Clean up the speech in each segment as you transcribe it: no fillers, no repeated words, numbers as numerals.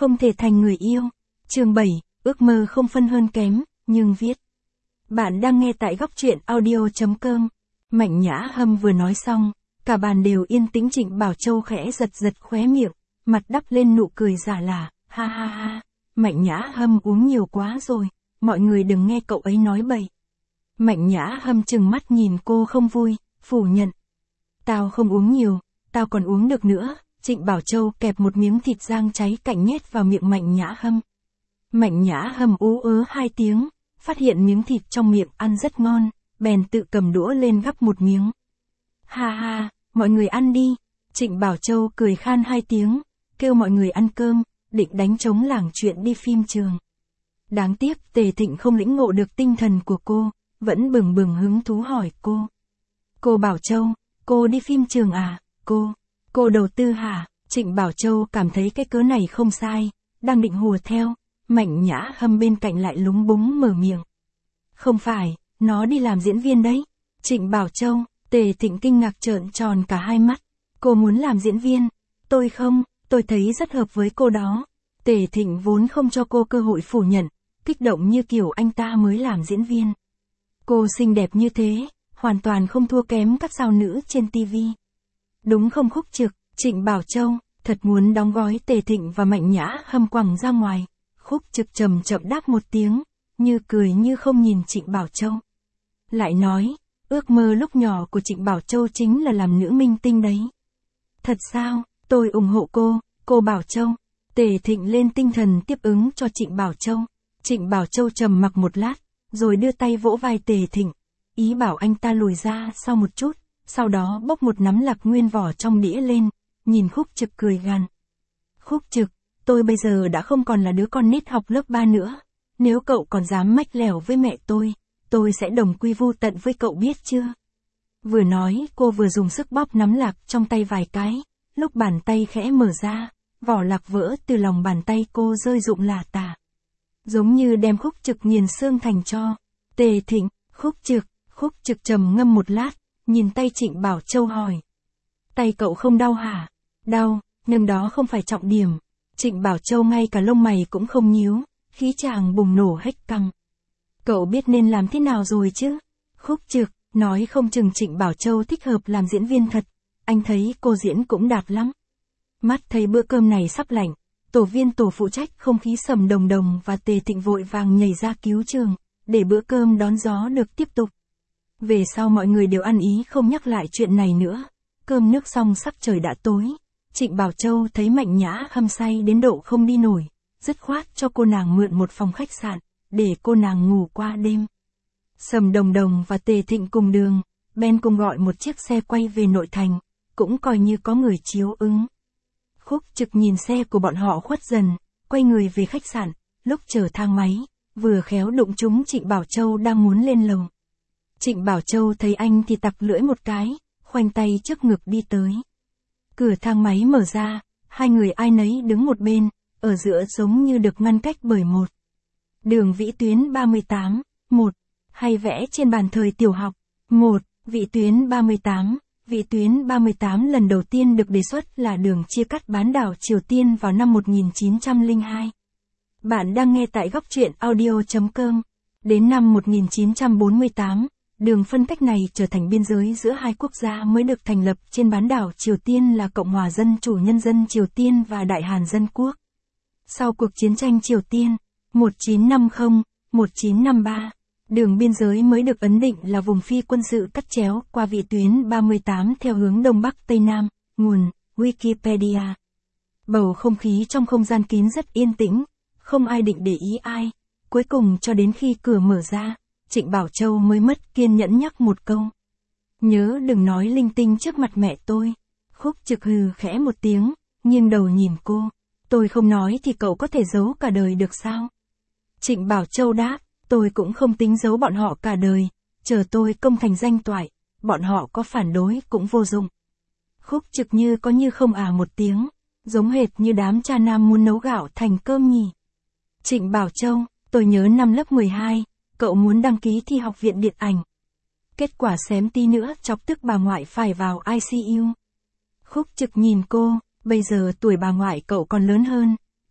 Không thể thành người yêu. Chương 7, ước mơ không phân hơn kém, nhưng viết. Bạn đang nghe tại góc truyện audio.com. Mạnh Nhã Hâm vừa nói xong, cả bàn đều yên tĩnh. Trịnh Bảo Châu khẽ giật giật khóe miệng, mặt đắp lên nụ cười giả lả, ha ha ha. Mạnh Nhã Hâm uống nhiều quá rồi, mọi người đừng nghe cậu ấy nói bậy. Mạnh Nhã Hâm trừng mắt nhìn cô không vui, phủ nhận. Tao không uống nhiều, tao còn uống được nữa. Trịnh Bảo Châu kẹp một miếng thịt rang cháy cạnh nhét vào miệng Mạnh Nhã Hâm. Mạnh Nhã Hâm ú ớ 2 tiếng, phát hiện miếng thịt trong miệng ăn rất ngon, bèn tự cầm đũa lên gắp một miếng. Ha ha, mọi người ăn đi. Trịnh Bảo Châu cười khan 2 tiếng, kêu mọi người ăn cơm, định đánh trống lảng chuyện đi phim trường. Đáng tiếc Tề Thịnh không lĩnh ngộ được tinh thần của cô, vẫn bừng bừng hứng thú hỏi cô. Cô Bảo Châu, cô đi phim trường à, cô đầu tư hả? Trịnh Bảo Châu cảm thấy cái cớ này không sai, đang định hùa theo, Mạnh Nhã Hâm bên cạnh lại lúng búng mở miệng. Không phải, nó đi làm diễn viên đấy. Trịnh Bảo Châu, Tề Thịnh kinh ngạc trợn tròn cả hai mắt. Cô muốn làm diễn viên? Tôi không, tôi thấy rất hợp với cô đó. Tề Thịnh vốn không cho cô cơ hội phủ nhận, kích động như kiểu anh ta mới làm diễn viên. Cô xinh đẹp như thế, hoàn toàn không thua kém các sao nữ trên TV. Đúng không Khúc Trực? Trịnh Bảo Châu thật muốn đóng gói Tề Thịnh và Mạnh Nhã Hâm quẳng ra ngoài. Khúc Trực chậm chậm đáp một tiếng, như cười như không nhìn Trịnh Bảo Châu. Lại nói, ước mơ lúc nhỏ của Trịnh Bảo Châu chính là làm nữ minh tinh đấy. Thật sao? Tôi ủng hộ cô Bảo Châu. Tề Thịnh lên tinh thần tiếp ứng cho Trịnh Bảo Châu. Trịnh Bảo Châu trầm mặc một lát, rồi đưa tay vỗ vai Tề Thịnh, ý bảo anh ta lùi ra sau một chút, sau đó bốc một nắm lạc nguyên vỏ trong đĩa lên, nhìn Khúc Trực cười gằn. Khúc Trực, tôi bây giờ đã không còn là đứa con nít học lớp 3 nữa, nếu cậu còn dám mách lèo với mẹ tôi sẽ đồng quy vu tận với cậu biết chưa? Vừa nói cô vừa dùng sức bóp nắm lạc trong tay vài cái, lúc bàn tay khẽ mở ra, vỏ lạc vỡ từ lòng bàn tay cô rơi rụng lả tả. Giống như đem Khúc Trực nghiền xương thành tro. Tề Thịnh, Khúc Trực trầm ngâm một lát, nhìn tay Trịnh Bảo Châu hỏi. Tay cậu không đau hả? Đau, nhưng đó không phải trọng điểm. Trịnh Bảo Châu ngay cả lông mày cũng không nhíu, khí chàng bùng nổ hết căng. Cậu biết nên làm thế nào rồi chứ? Khúc Trực, nói không chừng Trịnh Bảo Châu thích hợp làm diễn viên thật, anh thấy cô diễn cũng đạt lắm. Mắt thấy bữa cơm này sắp lạnh, tổ phụ trách không khí Sầm Đồng Đồng và Tề Thịnh vội vàng nhảy ra cứu trường, để bữa cơm đón gió được tiếp tục. Về sau mọi người đều ăn ý không nhắc lại chuyện này nữa. Cơm nước xong sắc trời đã tối. Trịnh Bảo Châu thấy Mạnh Nhã Hâm say đến độ không đi nổi, dứt khoát cho cô nàng mượn một phòng khách sạn, để cô nàng ngủ qua đêm. Sầm Đồng Đồng và Tề Thịnh cùng đường, Ben cùng gọi một chiếc xe quay về nội thành, cũng coi như có người chiếu ứng. Khúc Trực nhìn xe của bọn họ khuất dần, quay người về khách sạn, lúc chờ thang máy, vừa khéo đụng trúng Trịnh Bảo Châu đang muốn lên lầu. Trịnh Bảo Châu thấy anh thì tặc lưỡi một cái, khoanh tay trước ngực đi tới. Cửa thang máy mở ra, hai người ai nấy đứng một bên, ở giữa giống như được ngăn cách bởi một đường vĩ tuyến 38, hay vẽ trên bàn thời tiểu học. Vĩ tuyến 38 lần đầu tiên được đề xuất là đường chia cắt bán đảo Triều Tiên vào năm 1902. Bạn đang nghe tại góc truyện audio.com. Đến năm 1948, đường phân cách này trở thành biên giới giữa hai quốc gia mới được thành lập trên bán đảo Triều Tiên là Cộng hòa Dân chủ Nhân dân Triều Tiên và Đại Hàn Dân Quốc. Sau cuộc chiến tranh Triều Tiên, 1950-1953, đường biên giới mới được ấn định là vùng phi quân sự cắt chéo qua vĩ tuyến 38 theo hướng Đông Bắc Tây Nam, nguồn, Wikipedia. Bầu không khí trong không gian kín rất yên tĩnh, không ai định để ý ai. Cuối cùng cho đến khi cửa mở ra, Trịnh Bảo Châu mới mất kiên nhẫn nhắc một câu. Nhớ đừng nói linh tinh trước mặt mẹ tôi. Khúc Trực hừ khẽ một tiếng, nghiêng đầu nhìn cô. Tôi không nói thì cậu có thể giấu cả đời được sao? Trịnh Bảo Châu đáp, tôi cũng không tính giấu bọn họ cả đời, chờ tôi công thành danh toại, bọn họ có phản đối cũng vô dụng. Khúc Trực như có như không một tiếng, giống hệt như đám cha nam muốn nấu gạo thành cơm nhỉ. Trịnh Bảo Châu, tôi nhớ năm lớp 12, cậu muốn đăng ký thi học viện điện ảnh. Kết quả xém tí nữa chọc tức bà ngoại phải vào ICU. Khúc Trực nhìn cô, bây giờ tuổi bà ngoại cậu còn lớn hơn,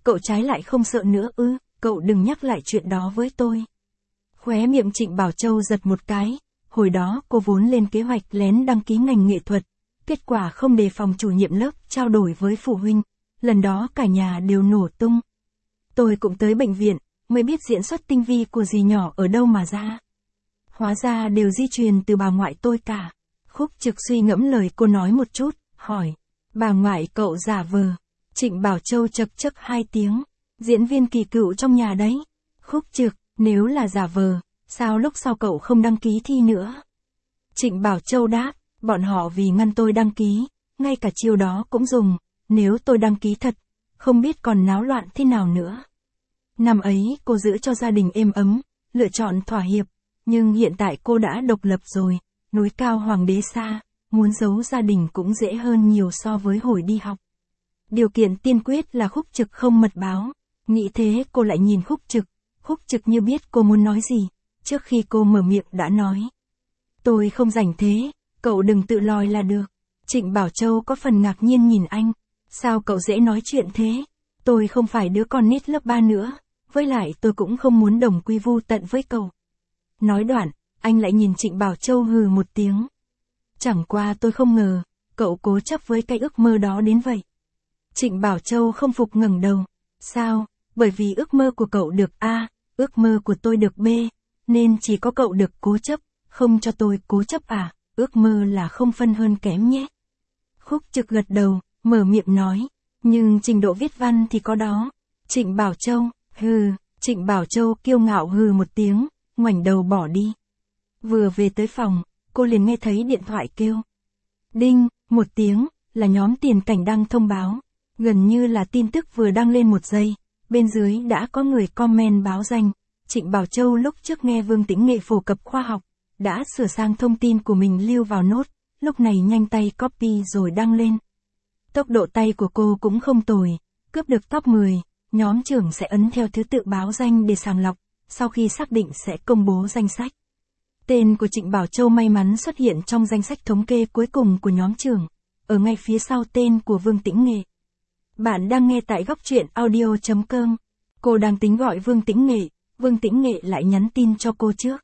cậu trái lại không sợ nữa ư, cậu đừng nhắc lại chuyện đó với tôi. Khóe miệng Trịnh Bảo Châu giật một cái, hồi đó cô vốn lên kế hoạch lén đăng ký ngành nghệ thuật, kết quả không đề phòng chủ nhiệm lớp trao đổi với phụ huynh, lần đó cả nhà đều nổ tung. Tôi cũng tới bệnh viện, mới biết diễn xuất tinh vi của dì nhỏ ở đâu mà ra. Hóa ra đều di truyền từ bà ngoại tôi cả. Khúc Trực suy ngẫm lời cô nói một chút, hỏi, bà ngoại cậu giả vờ. Trịnh Bảo Châu chậc chậc hai tiếng, diễn viên kỳ cựu trong nhà đấy. Khúc Trực, nếu là giả vờ, sao lúc sau cậu không đăng ký thi nữa? Trịnh Bảo Châu đáp, bọn họ vì ngăn tôi đăng ký, ngay cả chiêu đó cũng dùng, nếu tôi đăng ký thật, không biết còn náo loạn thế nào nữa. Năm ấy cô giữ cho gia đình êm ấm, lựa chọn thỏa hiệp, nhưng hiện tại cô đã độc lập rồi, núi cao hoàng đế xa, muốn giấu gia đình cũng dễ hơn nhiều so với hồi đi học. Điều kiện tiên quyết là Khúc Trực không mật báo, nghĩ thế cô lại nhìn Khúc Trực như biết cô muốn nói gì, trước khi cô mở miệng đã nói. Tôi không rảnh thế, cậu đừng tự lòi là được. Trịnh Bảo Châu có phần ngạc nhiên nhìn anh, sao cậu dễ nói chuyện thế? Tôi không phải đứa con nít lớp 3 nữa, với lại tôi cũng không muốn đồng quy vu tận với cậu. Nói đoạn, anh lại nhìn Trịnh Bảo Châu hừ một tiếng. Chẳng qua tôi không ngờ, cậu cố chấp với cái ước mơ đó đến vậy. Trịnh Bảo Châu không phục ngẩng đầu. Sao? Bởi vì ước mơ của cậu được A, ước mơ của tôi được B, nên chỉ có cậu được cố chấp, không cho tôi cố chấp à, ước mơ là không phân hơn kém nhé. Khúc Trực gật đầu, mở miệng nói, nhưng trình độ viết văn thì có đó. Trịnh Bảo Châu, Trịnh Bảo Châu kiêu ngạo hừ một tiếng, ngoảnh đầu bỏ đi. Vừa về tới phòng, cô liền nghe thấy điện thoại kêu. Đinh, một tiếng, là nhóm Tiền Cảnh đăng thông báo. Gần như là tin tức vừa đăng lên một giây, bên dưới đã có người comment báo danh. Trịnh Bảo Châu lúc trước nghe Vương Tĩnh Nghệ phổ cập khoa học, đã sửa sang thông tin của mình lưu vào nốt, lúc này nhanh tay copy rồi đăng lên. Tốc độ tay của cô cũng không tồi, cướp được top 10, nhóm trưởng sẽ ấn theo thứ tự báo danh để sàng lọc, sau khi xác định sẽ công bố danh sách. Tên của Trịnh Bảo Châu may mắn xuất hiện trong danh sách thống kê cuối cùng của nhóm trưởng, ở ngay phía sau tên của Vương Tĩnh Nghệ. Bạn đang nghe tại góc truyện audio.com. Cô đang tính gọi Vương Tĩnh Nghệ, Vương Tĩnh Nghệ lại nhắn tin cho cô trước.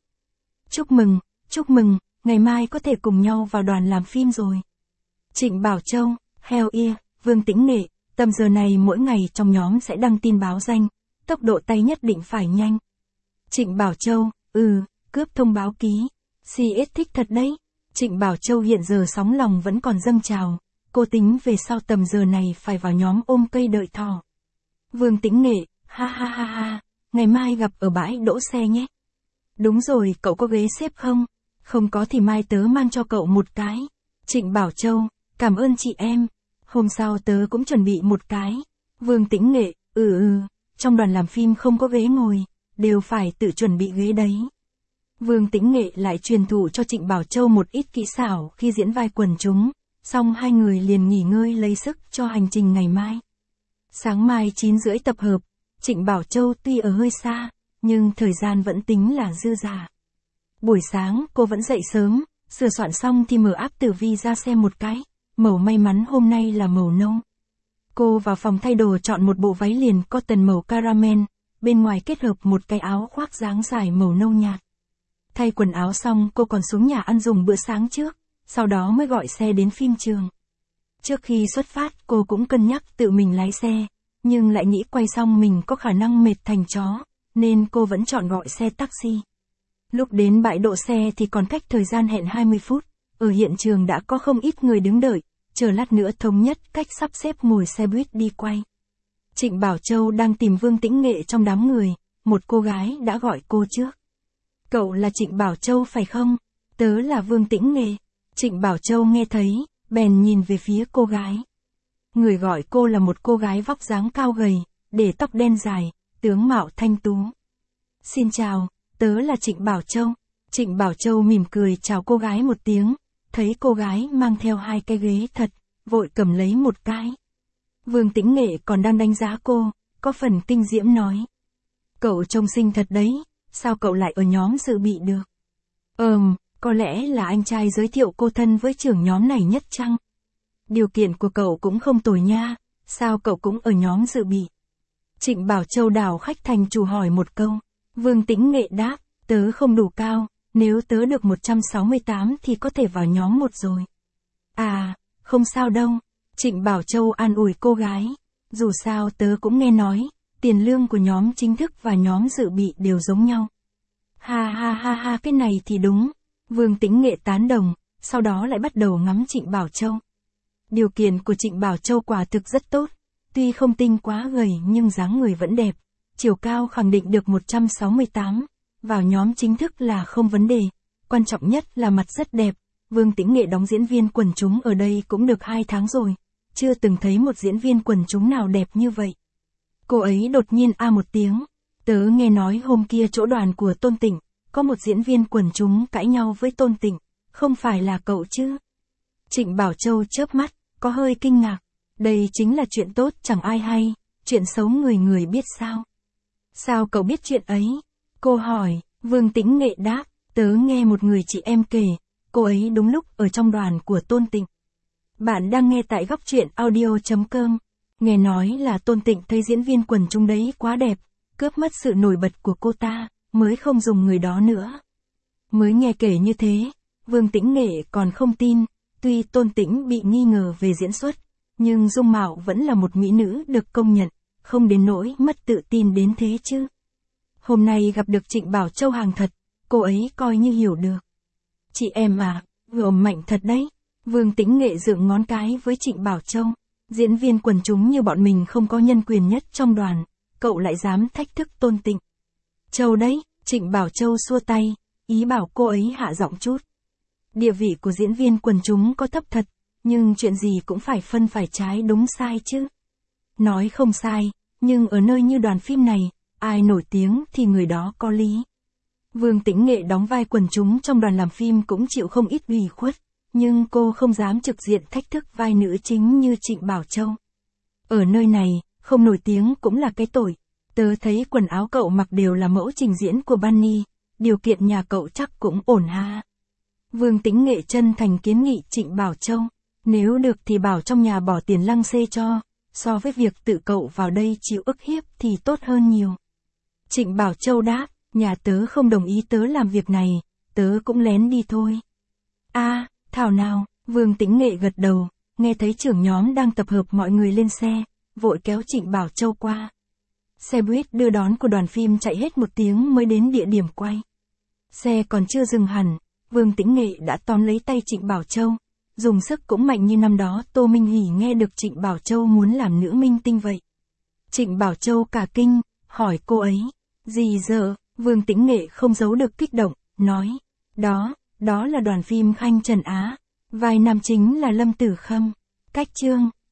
Chúc mừng, ngày mai có thể cùng nhau vào đoàn làm phim rồi. Trịnh Bảo Châu, hell yeah, Vương Tĩnh Nghệ, tầm giờ này mỗi ngày trong nhóm sẽ đăng tin báo danh, tốc độ tay nhất định phải nhanh. Trịnh Bảo Châu, cướp thông báo ký. CS thích thật đấy. Trịnh Bảo Châu hiện giờ sóng lòng vẫn còn dâng trào, cô tính về sau tầm giờ này phải vào nhóm ôm cây đợi thỏ. Vương Tĩnh Nghệ, ha, ngày mai gặp ở bãi đỗ xe nhé. Đúng rồi, cậu có ghế xếp không? Không có thì mai tớ mang cho cậu một cái. Trịnh Bảo Châu, cảm ơn chị em. Hôm sau tớ cũng chuẩn bị một cái. Vương Tĩnh Nghệ, trong đoàn làm phim không có ghế ngồi, đều phải tự chuẩn bị ghế đấy. Vương Tĩnh Nghệ lại truyền thụ cho Trịnh Bảo Châu một ít kỹ xảo khi diễn vai quần chúng, xong hai người liền nghỉ ngơi lấy sức cho hành trình ngày mai. Sáng mai 9:30 tập hợp, Trịnh Bảo Châu tuy ở hơi xa, nhưng thời gian vẫn tính là dư dả. Buổi sáng cô vẫn dậy sớm, sửa soạn xong thì mở app Tử Vi ra xem một cái, màu may mắn hôm nay là màu nâu. Cô vào phòng thay đồ chọn một bộ váy liền cotton màu caramel, bên ngoài kết hợp một cái áo khoác dáng dài màu nâu nhạt. Thay quần áo xong cô còn xuống nhà ăn dùng bữa sáng trước, sau đó mới gọi xe đến phim trường. Trước khi xuất phát cô cũng cân nhắc tự mình lái xe, nhưng lại nghĩ quay xong mình có khả năng mệt thành chó, nên cô vẫn chọn gọi xe taxi. Lúc đến bãi đỗ xe thì còn cách thời gian hẹn 20 phút, ở hiện trường đã có không ít người đứng đợi, chờ lát nữa thống nhất cách sắp xếp ngồi xe buýt đi quay. Trịnh Bảo Châu đang tìm Vương Tĩnh Nghệ trong đám người, một cô gái đã gọi cô trước. Cậu là Trịnh Bảo Châu phải không? Tớ là Vương Tĩnh Nghệ. Trịnh Bảo Châu nghe thấy, bèn nhìn về phía cô gái. Người gọi cô là một cô gái vóc dáng cao gầy, để tóc đen dài, tướng mạo thanh tú. Xin chào, tớ là Trịnh Bảo Châu. Trịnh Bảo Châu mỉm cười chào cô gái một tiếng, thấy cô gái mang theo 2 cái ghế thật, vội cầm lấy một cái. Vương Tĩnh Nghệ còn đang đánh giá cô, có phần kinh diễm nói. Cậu trông xinh thật đấy, sao cậu lại ở nhóm dự bị được? Có lẽ là anh trai giới thiệu cô thân với trưởng nhóm này nhất chăng? Điều kiện của cậu cũng không tồi nha, sao cậu cũng ở nhóm dự bị? Trịnh Bảo Châu đảo khách thành chủ hỏi một câu. Vương Tĩnh Nghệ đáp, tớ không đủ cao, nếu tớ được 168 thì có thể vào nhóm 1 rồi. À, không sao đâu. Trịnh Bảo Châu an ủi cô gái. Dù sao tớ cũng nghe nói, tiền lương của nhóm chính thức và nhóm dự bị đều giống nhau. Ha ha ha ha, cái này thì đúng. Vương Tĩnh Nghệ tán đồng, sau đó lại bắt đầu ngắm Trịnh Bảo Châu. Điều kiện của Trịnh Bảo Châu quả thực rất tốt. Tuy không tinh quá gầy nhưng dáng người vẫn đẹp. Chiều cao khẳng định được 168. Vào nhóm chính thức là không vấn đề. Quan trọng nhất là mặt rất đẹp. Vương Tĩnh Nghệ đóng diễn viên quần chúng ở đây cũng được 2 tháng rồi. Chưa từng thấy một diễn viên quần chúng nào đẹp như vậy. Cô ấy đột nhiên một tiếng. Tớ nghe nói hôm kia chỗ đoàn của Tôn Tịnh, có một diễn viên quần chúng cãi nhau với Tôn Tịnh. Không phải là cậu chứ? Trịnh Bảo Châu chớp mắt, có hơi kinh ngạc. Đây chính là chuyện tốt chẳng ai hay, chuyện xấu người người biết sao. Sao cậu biết chuyện ấy? Cô hỏi. Vương Tĩnh Nghệ đáp, tớ nghe một người chị em kể, cô ấy đúng lúc ở trong đoàn của Tôn Tịnh. Bạn đang nghe tại góc truyện audio.com. Nghe nói là Tôn Tịnh thấy diễn viên quần chúng đấy quá đẹp, cướp mất sự nổi bật của cô ta, mới không dùng người đó nữa. Mới nghe kể như thế, Vương Tĩnh Nghệ còn không tin, tuy Tôn Tĩnh bị nghi ngờ về diễn xuất, nhưng dung mạo vẫn là một mỹ nữ được công nhận, không đến nỗi mất tự tin đến thế chứ. Hôm nay gặp được Trịnh Bảo Châu hàng thật, cô ấy coi như hiểu được. Chị em gồm mạnh thật đấy. Vương Tĩnh Nghệ dựng ngón cái với Trịnh Bảo Châu. Diễn viên quần chúng như bọn mình không có nhân quyền nhất trong đoàn, cậu lại dám thách thức Tôn Tịnh. Châu đấy, Trịnh Bảo Châu xua tay, ý bảo cô ấy hạ giọng chút. Địa vị của diễn viên quần chúng có thấp thật, nhưng chuyện gì cũng phải phân phải trái đúng sai chứ. Nói không sai, nhưng ở nơi như đoàn phim này, ai nổi tiếng thì người đó có lý. Vương Tĩnh Nghệ đóng vai quần chúng trong đoàn làm phim cũng chịu không ít ủy khuất, nhưng cô không dám trực diện thách thức vai nữ chính như Trịnh Bảo Châu. Ở nơi này, không nổi tiếng cũng là cái tội. Tớ thấy quần áo cậu mặc đều là mẫu trình diễn của Bunny, điều kiện nhà cậu chắc cũng ổn ha. Vương Tĩnh Nghệ chân thành kiến nghị Trịnh Bảo Châu, nếu được thì bảo trong nhà bỏ tiền lăng xê cho, so với việc tự cậu vào đây chịu ức hiếp thì tốt hơn nhiều. Trịnh Bảo Châu đáp, nhà tớ không đồng ý tớ làm việc này, tớ cũng lén đi thôi. Thảo nào, Vương Tĩnh Nghệ gật đầu, nghe thấy trưởng nhóm đang tập hợp mọi người lên xe, vội kéo Trịnh Bảo Châu qua. Xe buýt đưa đón của đoàn phim chạy hết 1 tiếng mới đến địa điểm quay. Xe còn chưa dừng hẳn, Vương Tĩnh Nghệ đã tóm lấy tay Trịnh Bảo Châu, dùng sức cũng mạnh như năm đó Tô Minh Hỷ nghe được Trịnh Bảo Châu muốn làm nữ minh tinh vậy. Trịnh Bảo Châu cả kinh, hỏi cô ấy, gì giờ? Vương Tĩnh Nghệ không giấu được kích động, nói, đó là đoàn phim Khanh Trần Á, vai nam chính là Lâm Tử Khâm. Cách chương